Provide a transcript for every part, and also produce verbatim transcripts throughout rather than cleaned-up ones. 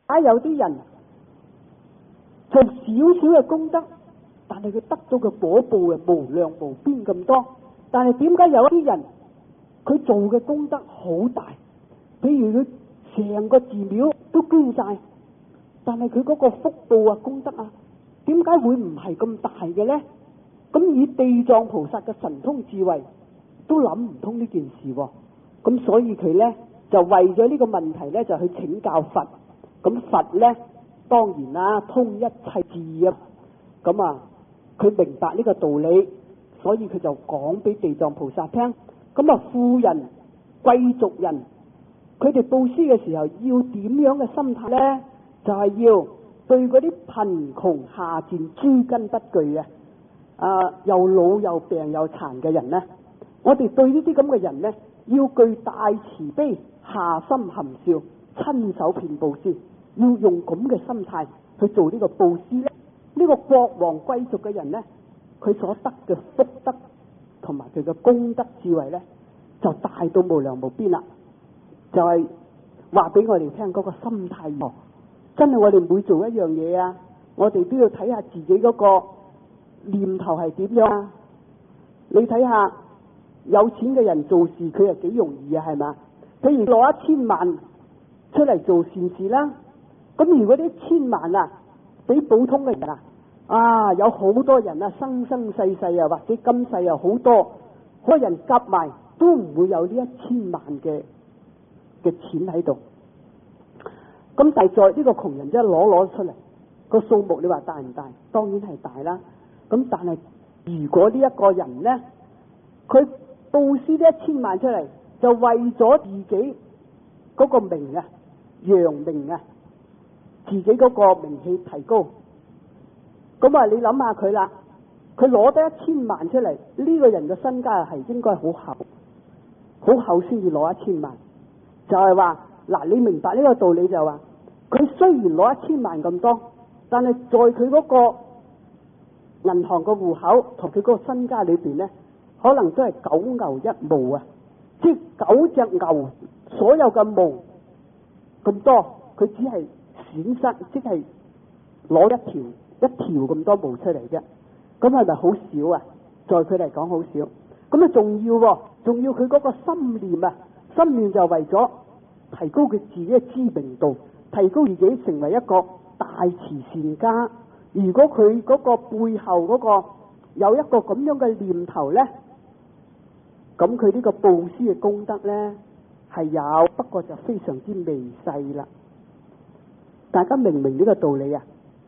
解有啲人做少少嘅功德，但係佢得到嘅果報啊無量無邊咁多？但係點解有一啲人佢做嘅功德好大？譬如佢成個寺廟都捐晒，但係佢嗰個福報啊功德啊，點解會唔係咁大嘅呢？咁以地藏菩薩嘅神通智慧都諗唔通呢件事喎。咁所以佢呢就為咗呢個問題呢就去請教佛。咁佛呢當然啦，通一切智啊，咁啊佢明白呢個道理，所以佢就講俾地藏菩薩聽。咁啊富人貴族人佢哋布施嘅時候要點樣嘅心態呢？就係、是、要對嗰啲貧窮下賤諸根不具嘅啊又老又病又殘嘅人呢，我哋對呢啲咁嘅人呢，要具大慈悲，下心含笑，親手遍布施，要用咁嘅心態去做呢個布施呢。呢、這個國王貴族嘅人呢，佢所得嘅福德同埋佢嘅功德智慧呢，就大到無量無邊啦。就係話俾我哋聽嗰個心態喎，真係我哋每做一樣嘢啊，我哋都要睇下自己嗰個念頭係點樣啊。你睇下有錢嘅人做事佢係幾容易啊，係嘛？譬如攞一千萬出嚟做善事啦，咁如果呢千萬啊俾普通嘅人啊，啊有好多人啊生生世世啊或者今世啊好多好多人夾埋都唔會有呢一千萬嘅嘅錢喺度。咁但係在呢個窮人真係攞攞出嚟個數目，你話大唔大？當然係大啦。咁但係如果呢一個人呢，佢布施呢一千萬出嚟，就為咗自己嗰個名啊揚名啊，自己嗰個名氣提高，咁啊你諗下佢啦，佢攞得一千萬出嚟，呢、這個人嘅身家係應該好厚好厚先至攞一千萬。就係話嗱，你明白呢個道理就係話，佢雖然攞一千萬咁多，但係在佢嗰個銀行個戶口同佢嗰個身家裏邊呢，可能都係九牛一毛啊，即係九隻牛所有嘅毛咁多，佢只係損失，即係攞一條一條咁多毛出嚟啫。咁係咪好少啊？在佢嚟講好少。咁啊仲要喎，仲要佢嗰個心念啊！心念就為咗提高佢自己嘅知名度，提高自己成為一個大慈善家。如果佢嗰個背後嗰個有一個咁樣嘅念頭呢，咁佢呢個布施嘅功德呢係有，不過就非常之微細啦。大家明唔明呢個道理啊？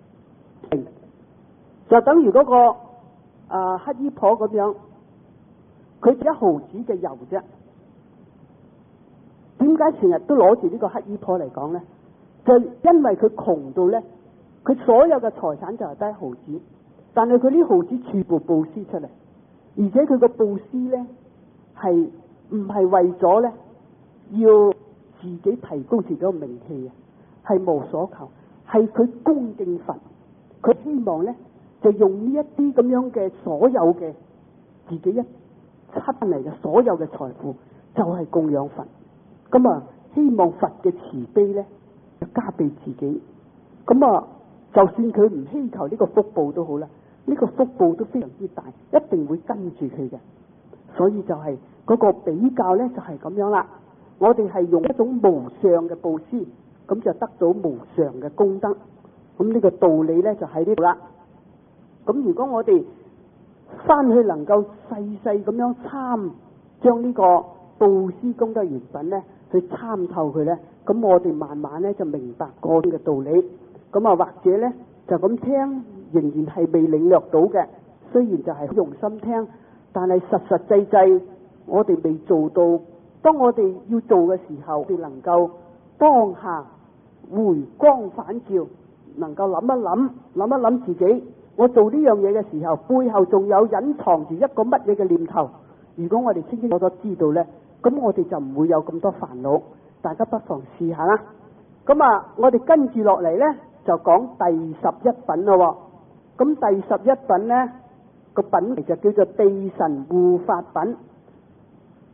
就等於嗰、那個誒、呃、乞衣婆咁樣，佢一毫子嘅油啫。點解成日都攞住呢個乞衣婆嚟講呢？就因為佢窮到呢，佢所有嘅財產就係得一毫子，但係佢呢毫子全部布施出嚟，而且佢個布施呢係唔係為咗呢要自己提高自己嘅名氣啊？係無所求，係佢恭敬佛，佢希望呢就用呢一啲咁樣嘅所有嘅自己一出嚟嘅所有嘅財富，就係供養佛。咁啊，希望佛嘅慈悲咧，就加俾自己。咁啊，就算佢唔希求呢個福報都好啦，呢、這個福報都非常之大，一定會跟住佢嘅。所以就係嗰個比較咧，就係、是、咁樣啦。我哋係用一種無上嘅布施，咁就得到無上嘅功德。咁呢個道理咧就喺呢度啦。咁如果我哋翻去能夠細細咁樣參，將呢個布施功德原品咧，去參透佢咧，咁我哋慢慢咧就明白過呢個道理。咁啊，或者咧就咁聽，仍然係未領略到嘅。雖然就係用心聽，但係實實際際我哋未做到。當我哋要做嘅時候，我哋能夠當下回光返照，能夠諗一諗，諗一諗自己，我做呢樣嘢嘅時候，背後仲有隱藏住一個乜嘢嘅念頭。如果我哋清清楚楚知道呢，咁我哋就唔會有咁多煩惱。大家不妨試下啦。咁啊，我哋跟住落嚟呢，就講第十一品咯。咁第十一品呢個品嚟就叫做地神護法品。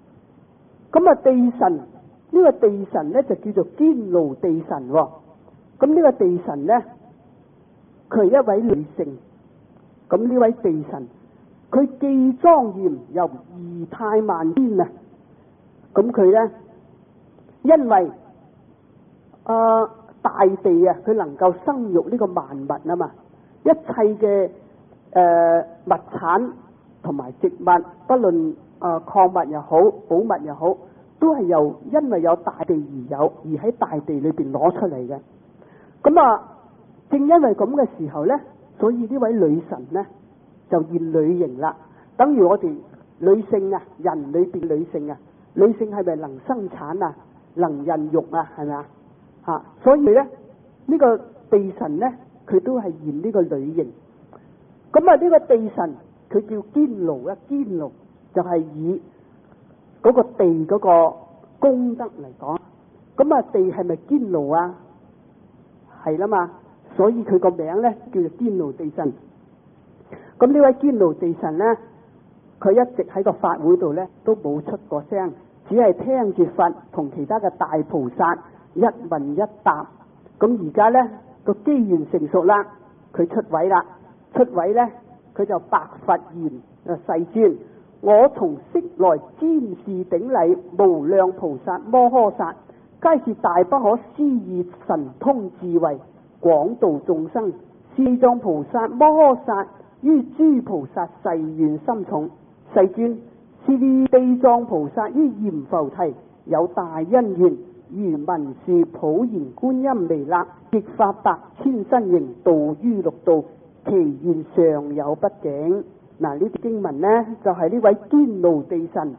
咁啊，地神呢、呢個地神呢，就叫做堅牢地神。 咁呢個地神咧，佢係一位女性。咁呢位地神，佢既莊嚴又儀態萬千啊！咁佢咧，因為啊、呃、大地啊，佢能夠生育呢個萬物啊嘛，一切嘅誒、呃、物產同埋植物，不論啊礦物又好，寶物又好，都係由因為有大地而有，而喺大地裏邊攞出嚟嘅。咁啊，正因為咁嘅時候咧，所以呢位女神咧就現女形啦。等於我哋女性啊，人裏邊女性啊，女性係咪能生產啊，能孕育啊，係咪啊？吓，所以咧呢、呢個地神咧，佢都係現呢個女形。咁啊，呢個地神佢叫堅牢啊，堅牢就係以嗰個地嗰個功德嚟講。咁啊，地係咪堅牢啊？係啦嘛，所以佢個名咧叫做堅牢地神。咁呢位堅牢地神咧，佢一直喺個法會度咧都冇出過聲，只係聽住佛同其他嘅大菩薩一問一答。咁而家咧個機緣成熟啦，佢出位啦，出位咧佢就白佛言：世尊，我從昔來瞻視頂禮無量菩薩摩訶薩，皆是大不可思議神通智慧，廣度眾生。地藏菩薩摩訶薩於諸菩薩誓願深重。世尊，是地藏菩薩於閻浮提有大因緣，如文殊普賢觀音彌勒，極發百千身形，度於六道，其願尚有不境。嗱，呢啲經文呢，就係、是、呢位堅牢地神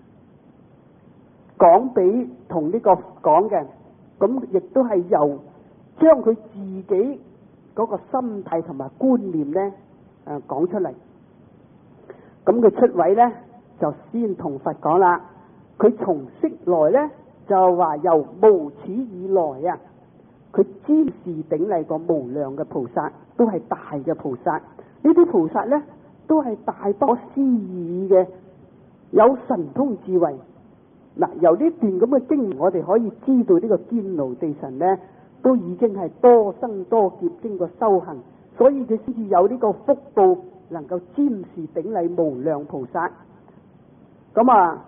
講俾同呢個講嘅，咁亦都係由將佢自己嗰個心態同埋觀念呢誒講出嚟。咁佢出位呢，就先同佛講啦。佢從昔來呢，就話由無始以來啊，佢瞻視頂禮過無量嘅菩薩，都係大嘅菩薩。呢啲菩薩呢，都係大不可思議嘅，有神通智慧。嗱，由呢段咁嘅經，我哋可以知道呢個堅牢地神呢，都已經係多生多劫經過修行，所以佢先至有呢個福報，能夠瞻視頂禮無量菩薩。咁啊，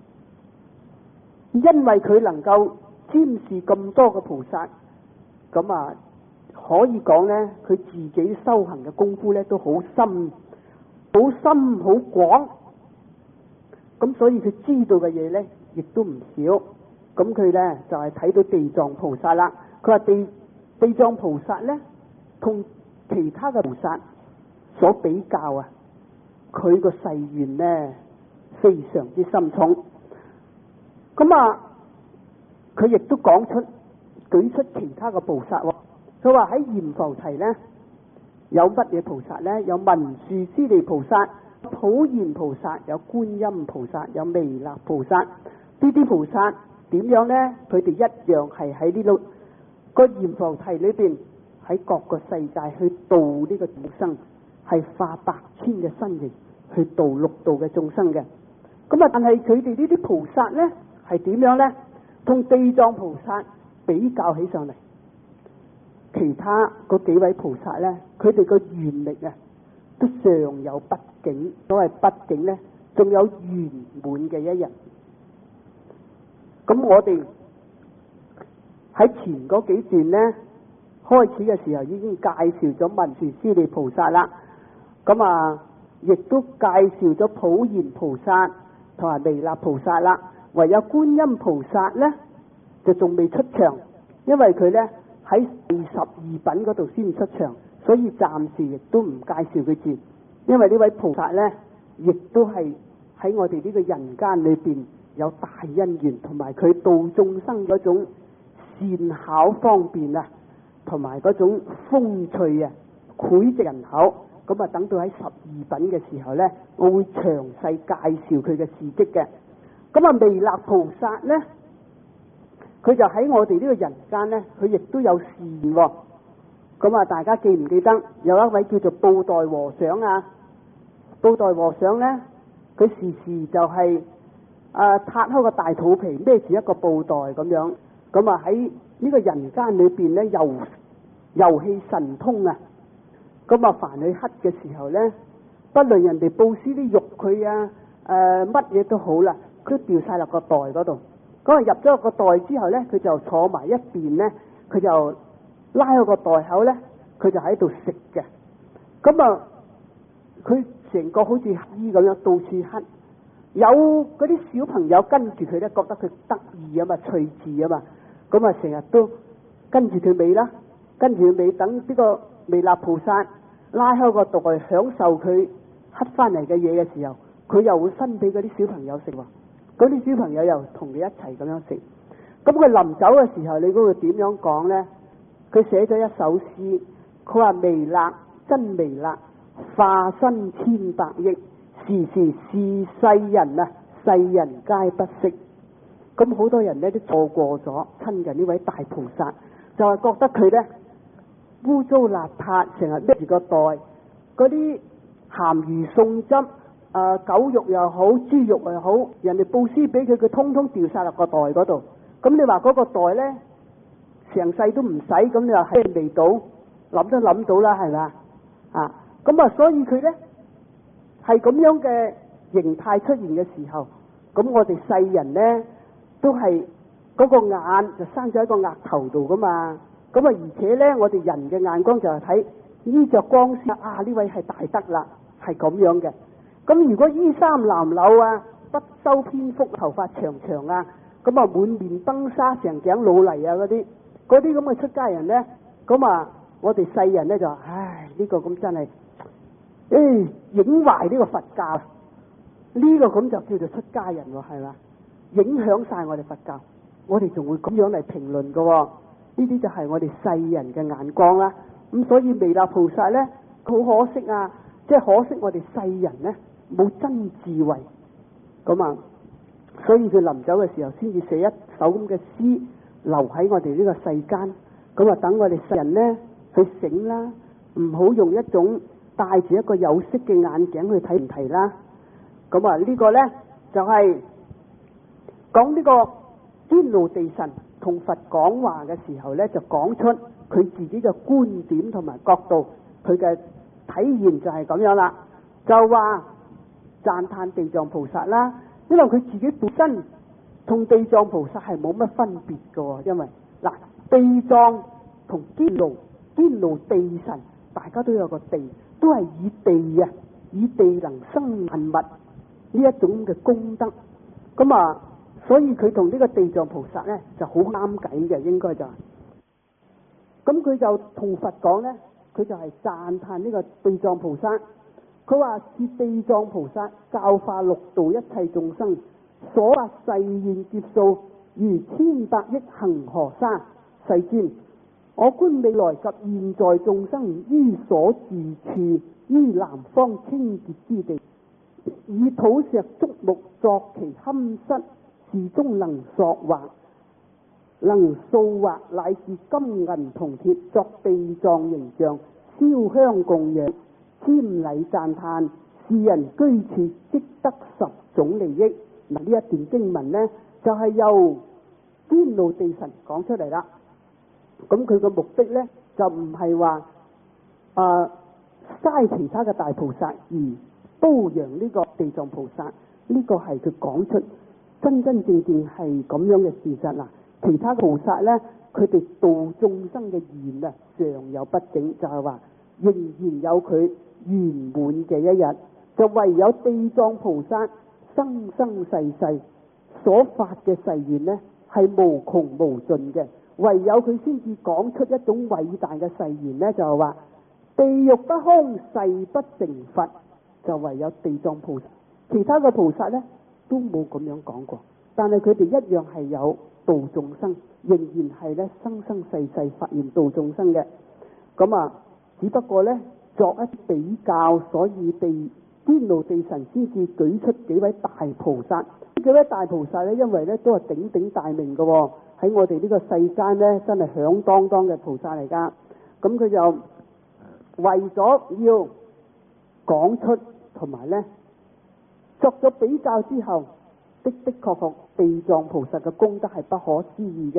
因為佢能夠瞻視咁多嘅菩薩，咁啊可以講呢，佢自己修行嘅功夫呢都好深、好深、好廣。咁所以佢知道嘅嘢呢，亦都唔少。咁佢呢，就係、是、睇到地藏菩薩啦。佢話地地藏菩薩呢，同其他嘅菩薩所比較啊，佢個誓願呢非常之深重。咁啊，佢亦都講出舉出其他嘅菩薩。佢話喺閻浮提呢，有乜嘢菩薩呢？有文殊師利菩薩、普賢菩薩，有觀音菩薩，有彌勒菩薩。呢啲菩薩點樣呢？佢哋一樣係喺呢度個閻浮提裏邊，喺各個世界去度呢個眾生，係化百千嘅身形去度六道嘅眾生嘅。咁啊，但係佢哋呢啲菩薩呢，係點樣呢？同地藏菩薩比較起上嚟，其他嗰幾位菩薩呢，佢哋個願力啊，都尚有不境。所謂不境呢，仲有圓滿嘅一日。咁我哋喺前嗰幾段呢，開始嘅時候已經介紹咗文殊師利菩薩啦。咁啊，亦都介紹咗普賢菩薩同埋彌勒菩薩啦。唯有觀音菩薩呢，就仲未出場，因為佢呢喺第十二品嗰度先出場，所以暫時亦都唔介紹佢住。因為呢位菩薩呢，亦都係喺我哋呢個人間裏邊有大因緣，同埋佢度眾生嗰種善巧方便啊，同埋嗰種風趣啊，膾炙人口。咁啊，等到喺十二品嘅時候呢，我會詳細介紹佢嘅事蹟嘅。咁啊，彌勒菩薩呢，佢就喺我哋呢個人間呢，佢亦都有示現喎。咁啊，大家記唔記得有一位叫做布袋和尚啊？布袋和尚呢，佢時時就係、是、啊，撻開個大肚皮，孭住一個布袋咁樣。咁啊喺呢個人間裏邊咧遊遊戲神通啊！咁啊，凡佢乞嘅時候咧，不論人哋布施啲肉佢啊，誒乜嘢都好啦，佢都掉晒落個袋嗰度。咁啊入咗個袋之後咧，佢就坐埋一邊咧，佢就拉開個袋口咧，佢就喺度食嘅。咁啊，佢成個好似乞衣咁樣到處乞，有嗰啲小朋友跟住佢咧，覺得佢得意啊嘛，趣致啊嘛，咁啊成日都跟住佢尾啦，跟住佢尾等呢個彌勒菩薩拉開個袋享受佢乞翻嚟嘅嘢嘅時候，佢又會分俾嗰啲小朋友食喎。嗰啲小朋友又同佢一齊咁樣食。咁佢臨走嘅時候，你估佢點樣講呢？佢寫咗一首詩，佢話彌勒真彌勒，化身千百億，時時是世人啊，世人皆不識。咁好多人呢都錯過咗親近呢位大菩薩，就係覺得佢呢污糟邋遢，成日孭住個袋，嗰啲鹹魚餸汁，誒、呃、狗肉又好，豬肉又好，人哋布施俾佢，佢通通掉晒落個袋嗰度。咁你話嗰個袋呢，成世都唔使，咁你話喺未到，諗都諗到啦，係咪啊？咁啊，所以佢呢係咁樣嘅形態出現嘅時候，咁我哋世人呢都係嗰個眼就生咗喺個額頭度噶嘛。咁啊，而且咧，我哋人嘅眼光就係睇衣着光鮮啊，呢位係大德啦，係咁樣嘅。咁如果衣衫襤褸啊，不修邊幅，頭髮長長啊，咁啊滿面崩沙，成頸老泥啊嗰啲，嗰啲咁嘅出家人咧，咁啊，我哋世人咧就唉呢、這個咁真係，誒影壞呢個佛教，呢、這個咁就叫做出家人喎，係嘛？影響晒我哋佛教，我哋仲會咁樣嚟評論㗎喎。呢啲就係我哋世人嘅眼光啦，咁所以彌勒菩薩呢，好可惜啊，即係可惜我哋世人呢冇真智慧，咁啊，所以佢臨走嘅時候先至寫一首咁嘅詩留喺我哋呢個世間，咁啊等我哋世人呢去醒啦，唔好用一種戴住一個有色嘅眼鏡去睇問題啦，咁啊呢個呢就係講呢個天路地神同佛講話嘅時候咧，就講出佢自己嘅觀點同埋角度，佢嘅體驗就係咁樣啦。就話讚歎地藏菩薩啦，因為佢自己本身同地藏菩薩係冇乜分別嘅，因為嗱地藏同天路，天路地神，大家都有個地，都係以地啊，以地能生萬物呢一種嘅功德，咁啊。所以佢同呢個地藏菩薩咧就好啱計嘅，應該就係、是。咁佢就同佛講咧，佢就係讚歎呢個地藏菩薩。佢話是地藏菩薩教化六道一切眾生，所發誓願劫數如千百億恒河沙。世尊，我觀未來及現在眾生於所住處，於南方清潔之地，以土石竹木作其龕室。是中能塑畫，能塑畫乃至金銀銅鐵作地藏形象，燒香供養，瞻禮讚歎，是人居處即得十種利益。嗱，呢一段經文呢，就係、是、由天路地神講出嚟啦。咁佢個目的呢，就唔係話啊嘥其他嘅大菩薩而褒揚呢個地藏菩薩，呢、這個係佢講出。真真正正係咁樣嘅事實啦。其他菩薩呢，佢哋度眾生嘅願啊，尚有不整，就係、是、話仍然有佢圓滿嘅一日。就唯有地藏菩薩生生世世所發嘅誓願呢，係無窮無盡嘅。唯有佢先至講出一種偉大嘅誓言呢，就係、是、話地獄不空，誓不成佛。就唯有地藏菩薩，其他嘅菩薩呢，都冇咁樣講過，但係佢哋一樣係有度眾生，仍然係咧生生世世發願度眾生嘅。咁啊，只不過咧作一比較，所以地天路地神先至舉出幾位大菩薩。幾位大菩薩咧，因為咧都係鼎鼎大名嘅喎，喺我哋呢個世間咧真係響當當嘅菩薩嚟噶。咁佢就為咗要講出同埋咧。作咗比較之後，的的確確地藏菩薩嘅功德係不可思議嘅。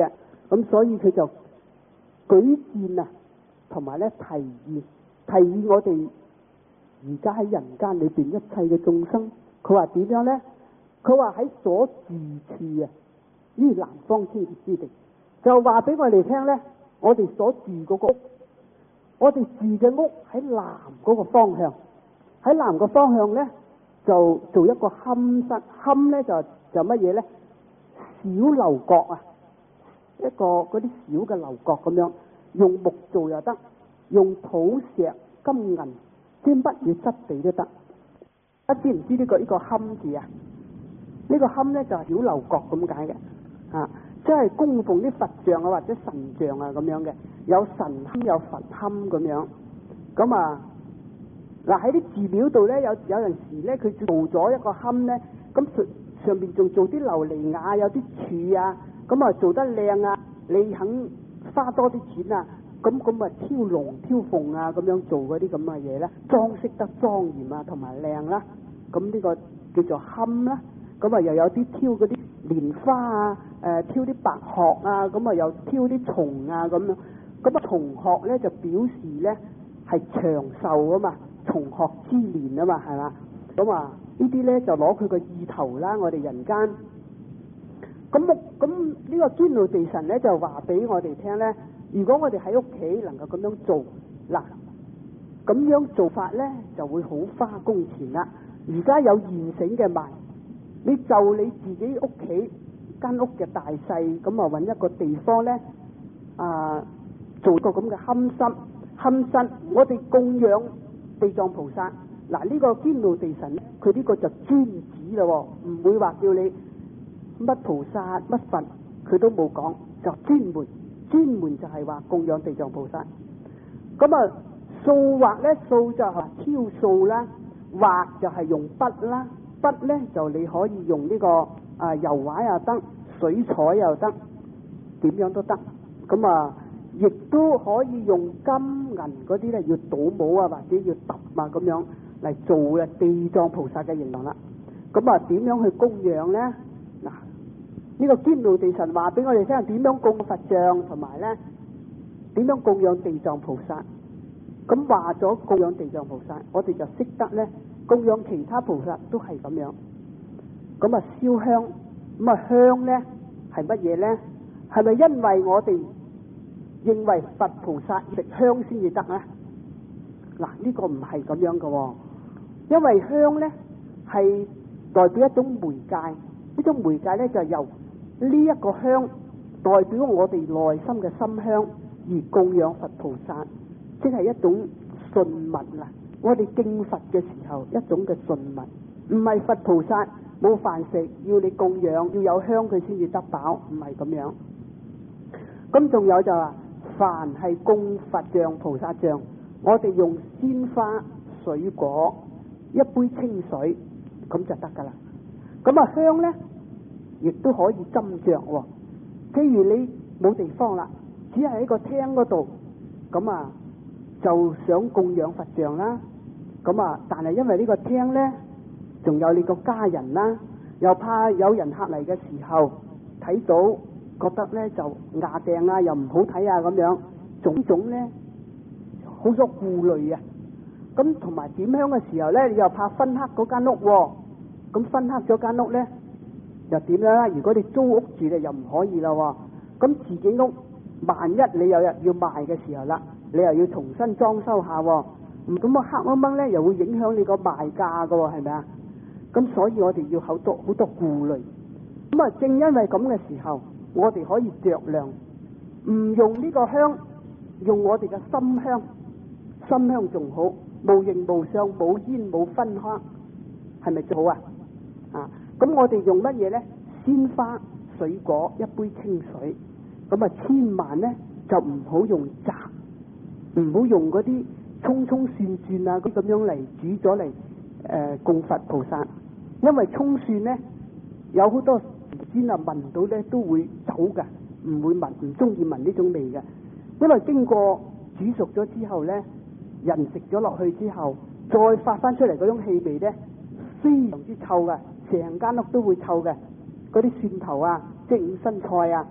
咁所以佢就舉薦啊，同埋咧提議提議我哋而家喺人間裏邊一切嘅眾生，佢話點樣咧？佢話喺所住處啊，於南方清潔之地，就話俾我哋聽咧，我哋所住嗰個屋，我哋住嘅屋喺南嗰個方向，喺南個方向咧就做一個龕室，龕咧就就乜嘢咧？小樓閣啊，一個嗰啲小嘅樓閣咁樣，用木做又得，用土石金銀即乜嘢質地都得。啊，知唔知呢個呢個龕字啊？呢個龕咧就係小樓閣咁解嘅，啊，即係供奉啲佛像啊或者神像啊咁樣嘅，有神龕有佛龕咁樣。咁啊嗱喺啲寺廟度咧，有有陣時咧佢做咗一個龕咧，咁上上邊仲做啲琉璃瓦，有啲柱啊，咁啊做得靚啊，你肯花多啲錢啊，咁咁啊挑龍挑鳳啊咁樣做嗰啲咁嘅嘢咧，裝飾得莊嚴啊同埋靚啦，咁呢個叫做龕啦。咁啊又有啲挑嗰啲蓮花啊，誒、呃、挑啲白鶴啊，咁啊又挑啲蟲啊咁樣，咁啊蟲鶴咧就表示咧係長壽啊嘛，蟲鶴之年啊嘛，係嘛？咁啊呢啲咧就攞佢個意頭啦，我哋人間。咁木咁呢個堅路地神咧就話俾我哋聽咧，如果我哋喺屋企能夠咁樣做，嗱咁樣做法咧就會好花工錢啦。而家有現成嘅賣。你就你自己屋企間屋嘅大細，咁啊揾一個地方咧，啊做個咁嘅龕室，龕室我哋供養地藏菩薩。嗱呢個堅路地神咧，佢呢個就專指咯，唔會話叫你乜菩薩乜佛，佢都冇講，就專門專門就係話供養地藏菩薩。咁啊掃畫咧，掃就係挑掃啦，畫就係用筆啦。筆咧就你可以用呢、這個啊油畫又得，水彩又得，點樣都得。咁啊，亦都可以用金銀嗰啲咧，要倒模啊，或者要揼啊咁樣嚟做嘅地藏菩薩嘅形象啦。咁啊，點樣去供養咧？嗱，呢個堅路地神話俾我哋聽，點樣供佛像，同埋咧點樣供養地藏菩薩。咁話咗供養地藏菩薩，我哋就識得咧。供養其他菩薩都係咁樣，咁啊燒香，咁啊香咧係乜嘢咧？係咪因為我哋認為佛菩薩食香先至得咧？嗱，呢個唔係咁樣嘅喎，因為香咧係代表一種媒介，呢種媒介咧就由呢一個香代表我哋內心嘅心香而供養佛菩薩，即係一種信物啦。我哋敬佛嘅時候，一種嘅信物，唔係佛菩薩冇飯食，要你供養，要有香佢先至得飽，唔係咁樣。咁仲有就話，凡係供佛像、菩薩像，我哋用鮮花、水果、一杯清水，咁就得噶啦。咁啊香咧，亦都可以斟酌喎。譬如你冇地方啦，只係喺個廳嗰度，咁啊就想供養佛像啦。咁啊，但係因為呢個廳咧，仲有你個家人啦，又怕有人客嚟嘅時候睇到，覺得咧就壓掟啊，又唔好睇啊咁樣，種種咧好多顧慮啊。咁同埋點香嘅時候咧，你又怕熏黑嗰間屋喎，咁熏黑咗間屋咧，又點樣啦？如果你租屋住咧，又唔可以啦喎。咁自己屋萬一你又要賣嘅時候啦，你又要重新裝修下喎。咁啊黑掹掹咧，又會影響你個賣價噶喎，係咪啊？咁所以我哋要好多好多顧慮。咁啊，正因為咁嘅時候，我哋可以酌量，唔用呢個香，用我哋嘅心香，心香仲好，無形無相，冇煙冇熏香，係咪最好啊？啊，咁我哋用乜嘢咧？鮮花、水果、一杯清水，咁啊千萬咧就唔好用雜，唔好用嗰啲葱葱蒜蒜啊，咁樣嚟煮咗嚟誒供佛菩薩，因為葱蒜咧有好多先啊聞到咧都會走噶，唔會聞，唔中意聞呢種味嘅，因為經過煮熟咗之後咧，人食咗落去之後，再發翻出嚟嗰種氣味咧，非常之臭嘅，成間屋都會臭嘅，嗰啲蒜頭啊、即五新菜啊，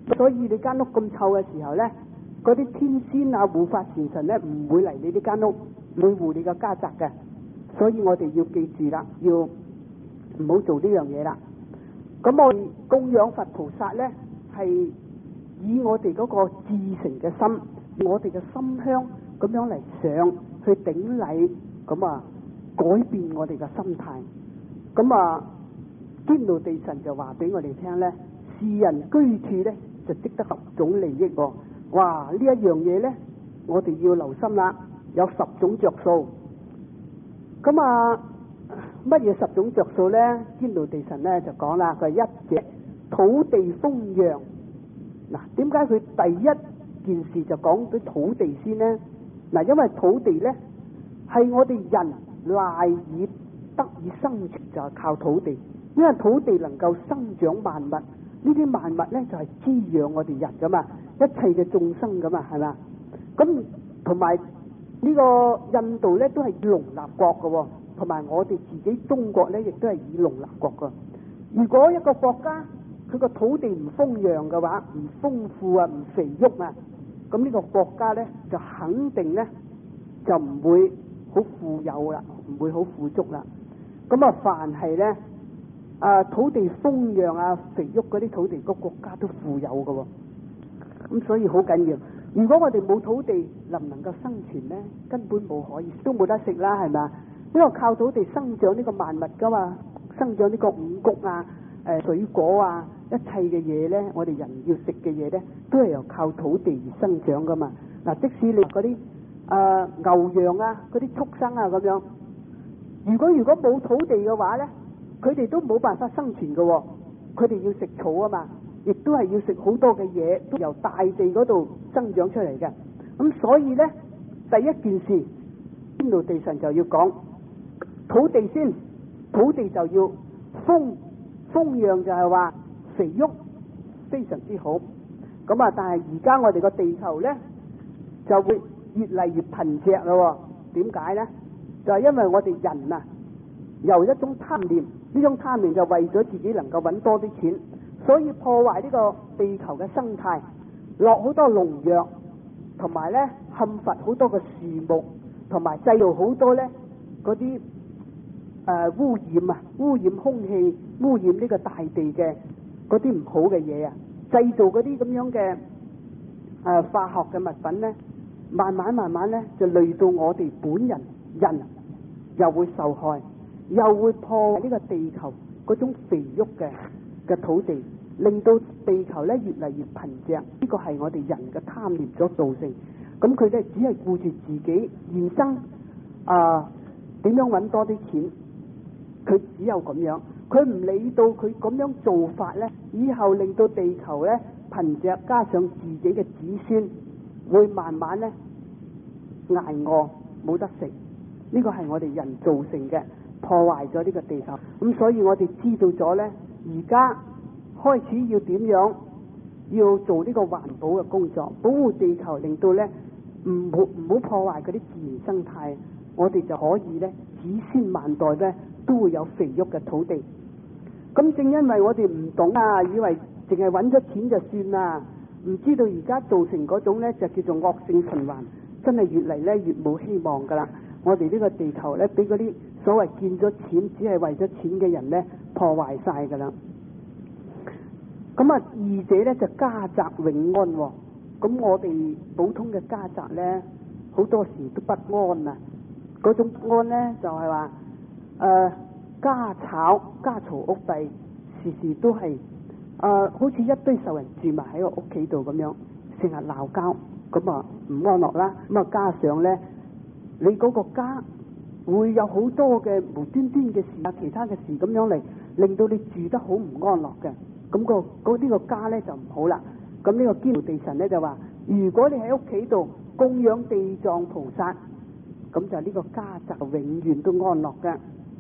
所以你間屋咁臭嘅時候咧，嗰啲天仙啊、護法神神咧唔會嚟你呢間屋，唔會護你嘅家宅嘅。所以我哋要記住啦，要唔好做呢樣嘢啦。咁我哋供養佛菩薩咧，係以我哋嗰個至誠嘅心，以我哋嘅心香咁樣嚟上去頂禮，咁啊改變我哋嘅心態。咁啊天道地神就話俾我哋聽咧，是人居處咧就積得十種利益喎。哇！呢一樣嘢咧，我哋要留心啦，有十種着數。咁啊乜嘢十種着數咧？天道地神咧就講啦，佢係一隻土地豐穰。嗱，點解佢第一件事就講到土地先呢？嗱，因為土地咧係我哋人賴以得以生存，就係靠土地。因為土地能夠生長萬物，呢啲萬物咧就係滋養我哋人噶嘛，一切嘅眾生噶嘛，係嘛？咁同埋呢個印度咧都係以農立國噶，同埋我哋自己中國咧亦都係以農立國噶。如果一個國家佢個土地唔豐穰嘅話，唔豐富啊，唔肥沃啊，咁呢個國家咧就肯定咧就唔會好富有啦，唔會好富足啦。咁啊，凡係咧啊土地豐穰啊、肥沃嗰啲土地，個國家都富有嘅喎。咁所以好緊要。如果我哋冇土地，能唔能夠生存咧？根本冇可以，都冇得食啦，係咪？因為靠土地生長呢個萬物噶嘛，生長呢個五穀啊、誒水果啊，一切嘅嘢咧，我哋人要食嘅嘢咧，都係由靠土地而生長噶嘛。嗱，即使你嗰啲誒牛羊啊、嗰啲畜生啊咁樣，如果如果冇土地嘅話咧，佢哋都冇辦法生存嘅喎。佢哋要食草啊嘛，亦都係要食好多嘅嘢，都由大地嗰度增長出嚟嘅。咁所以咧，第一件事，天道地神就要講土地先，土地就要豐豐穰，就係話肥沃，非常之好。咁啊，但係而家我哋個地球咧就會越嚟越貧瘠咯。點解咧？就係因為我哋人啊，由一種貪念，呢種貪念就為咗自己能夠揾多啲錢，所以破壞呢個地球嘅生態，落好多農藥，同埋咧砍伐好多嘅樹木，同埋製造好多咧嗰啲誒污染啊，污染空氣、污染呢個大地嘅嗰啲唔好嘅嘢啊，製造嗰啲咁樣嘅誒、呃、化學嘅物品咧，慢慢慢慢咧就累到我哋本人人又會受害，又會破壞呢個地球嗰種肥沃嘅嘅土地，令到地球咧越嚟越貧瘠。呢個係我哋人嘅貪念所造成。咁佢咧只係顧住自己現生啊，點樣揾多啲錢，佢只有咁樣，佢唔理到佢咁樣做法咧，以後令到地球咧貧瘠，加上自己嘅子孫會慢慢咧捱餓冇得食。呢個係我哋人造成嘅，破壞咗呢個地球。咁所以我哋知道咗咧，而家開始要點樣要做呢個環保嘅工作，保護地球，令到咧唔好唔好破壞嗰啲自然生態，我哋就可以咧子孫萬代咧都會有肥沃嘅土地。咁正因為我哋唔懂啊，以為淨係揾咗錢就算啦，唔知道而家造成嗰種咧就叫做惡性循環，真係越嚟咧越冇希望噶啦。我哋呢個地球咧，俾嗰啲所謂見咗錢，只係為咗錢嘅人咧破壞晒噶啦。咁啊，二者咧就家宅永安，哦。咁我哋普通嘅家宅咧，好多時都不安啊。嗰種不安咧，就係話誒家吵家嘈屋閉，時時都係誒、呃、好似一堆仇人住埋喺個屋企度咁樣，成日鬧交，咁啊唔安樂啦。咁啊加上咧，你嗰個家會有好多嘅無端端嘅事啊，其他嘅事咁樣嚟，令到你住得好唔安樂嘅。咁、嗰個嗰呢、呢個家咧就唔好啦。咁呢個堅牢地神咧就話：如果你喺屋企度供養地藏菩薩，咁就呢個家宅永遠都安樂嘅。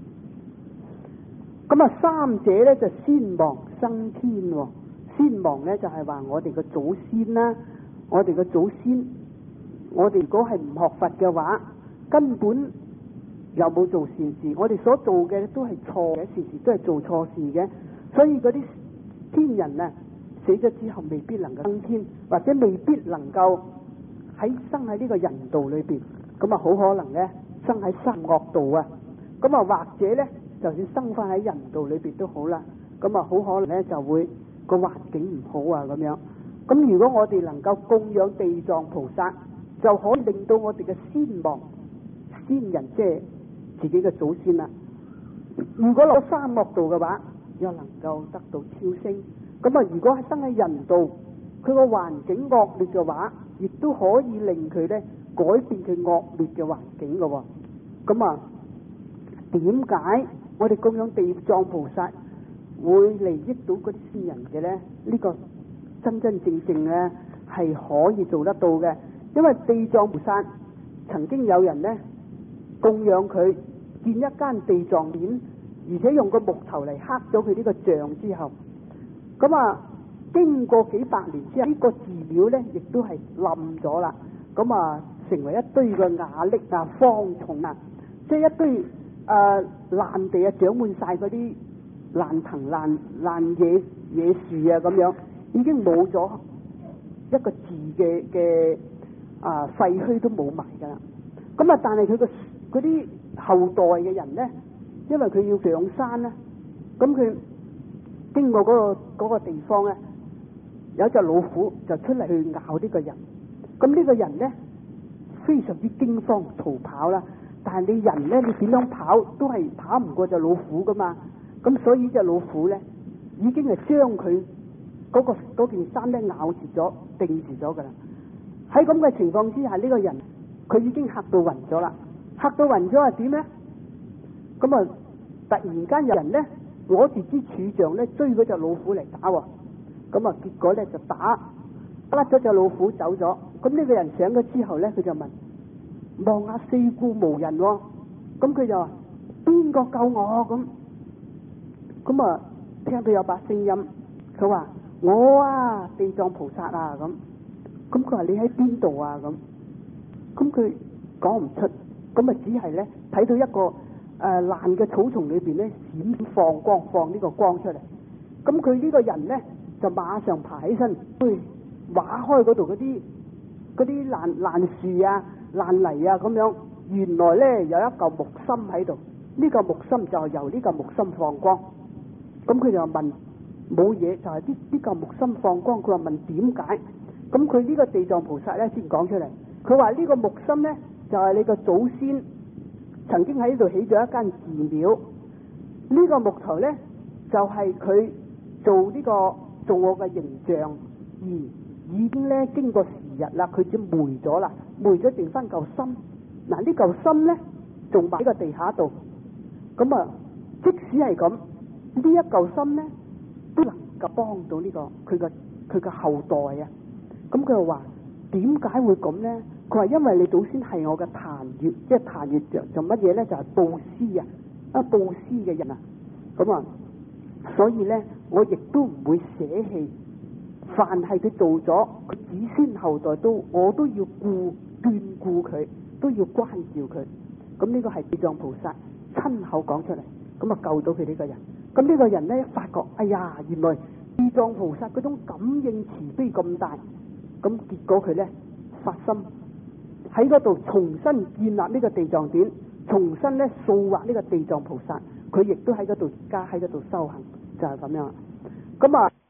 咁啊，三者咧就先亡生天喎。先亡咧就係話我哋嘅祖先啦，我哋嘅祖先，我哋如果係唔學佛嘅話，根本又冇做善事，我哋所做嘅都係錯嘅，時時都係做錯事嘅，所以嗰啲天人啊， 死咗之後未必能夠升天，或者未必能夠喺生喺呢個人道裏邊，咁啊好可能咧生喺三惡道啊，咁啊或者咧就算生翻喺人道裏邊都好啦，咁啊好可能咧就會個環境唔好啊咁樣。咁如果我哋能夠供養地藏菩薩，就可以令到我哋嘅先王先人，即係自己嘅祖先啦。如果落三惡道嘅話，又能夠得到超升。咁啊，如果係生喺人道，佢個環境惡劣嘅話，亦都可以令佢咧改變佢惡劣嘅環境嘅。咁啊，點解我哋供養地藏菩薩會利益到嗰啲先人嘅咧？呢個真真正正咧係可以做得到嘅，因為地藏菩薩曾經有人咧供養佢，建一間地藏殿，而且用個木頭嚟刻咗佢呢個像之後，咁啊經過幾百年之後，呢個寺廟咧亦都係冧咗啦，咁啊成為一堆嘅瓦礫啊、荒叢啊，即係一堆誒爛地啊，長滿晒嗰啲爛藤爛爛野野樹啊咁樣。已經冇咗一個字嘅嘅啊廢墟都冇埋噶啦，咁啊但係佢個嗰啲後代嘅人咧，因為佢要上山咧，咁佢經過嗰個嗰個地方咧，有一隻老虎就出嚟去咬呢個人，咁呢個人咧非常之驚慌逃跑啦，但係你人咧你點樣跑都係跑唔過隻老虎噶嘛，咁所以隻老虎咧已經係將佢嗰、嗰個件衫咧咬住咗，定住咗噶啦。喺咁嘅情況之下，呢、呢個人佢已經嚇到暈咗啦。嚇到暈咗係點咧？咁啊，突然間有人咧攞住支柱杖咧追嗰隻老虎嚟打喎。咁啊，結果咧就打甩咗隻老虎走咗。咁呢個人醒咗之後咧，佢就問：望下四顧無人喎、哦。咁佢就話：邊個救我？咁咁啊，聽到有把聲音，佢話：我啊，地藏菩薩啊，咁，咁佢話你喺邊度啊？咁，咁佢講唔出，咁啊只係咧睇到一個誒爛嘅草叢裏邊咧閃放光，放呢個光出嚟。咁佢呢個人咧就馬上爬起身，去挖開嗰度嗰啲嗰啲爛爛樹啊、爛泥啊咁樣。原來咧有一嚿木心喺度，呢個木心就係由呢個木心放光。咁佢就問。冇嘢，就係啲呢嚿木心放光。佢話問點解？咁佢呢個地藏菩薩咧先講出嚟。佢話呢個木心咧就係、是、你個祖先曾經喺呢度起咗一間寺廟。呢、這個木頭咧就係、是、佢做呢、這個做我嘅形象，而已經咧經過時日啦，佢只霉咗啦，霉咗剩翻嚿心。嗱呢嚿心咧仲埋喺個地下度。咁啊，即使係咁，呢一嚿心咧。都能夠幫到呢、這個佢個佢個後代啊！咁佢又話點解會咁咧？佢話因為你祖先係我嘅檀越，即係檀越就就乜嘢咧？就係、是、布施啊！啊布施嘅人啊！咁啊，所以咧我亦都唔會捨棄，凡係佢做咗，佢子孫後代都我都要顧眷顧佢，都要關照佢。咁呢個係地藏菩薩親口講出嚟，咁啊救到佢呢個人。咁呢個人咧一發覺，哎呀，原來地藏菩薩嗰種感應慈悲咁大，咁結果佢咧發心喺嗰度重新建立呢個地藏殿，重新咧塑畫呢個地藏菩薩，佢亦都喺嗰度加喺嗰度修行，就係、是、咁樣。咁啊〜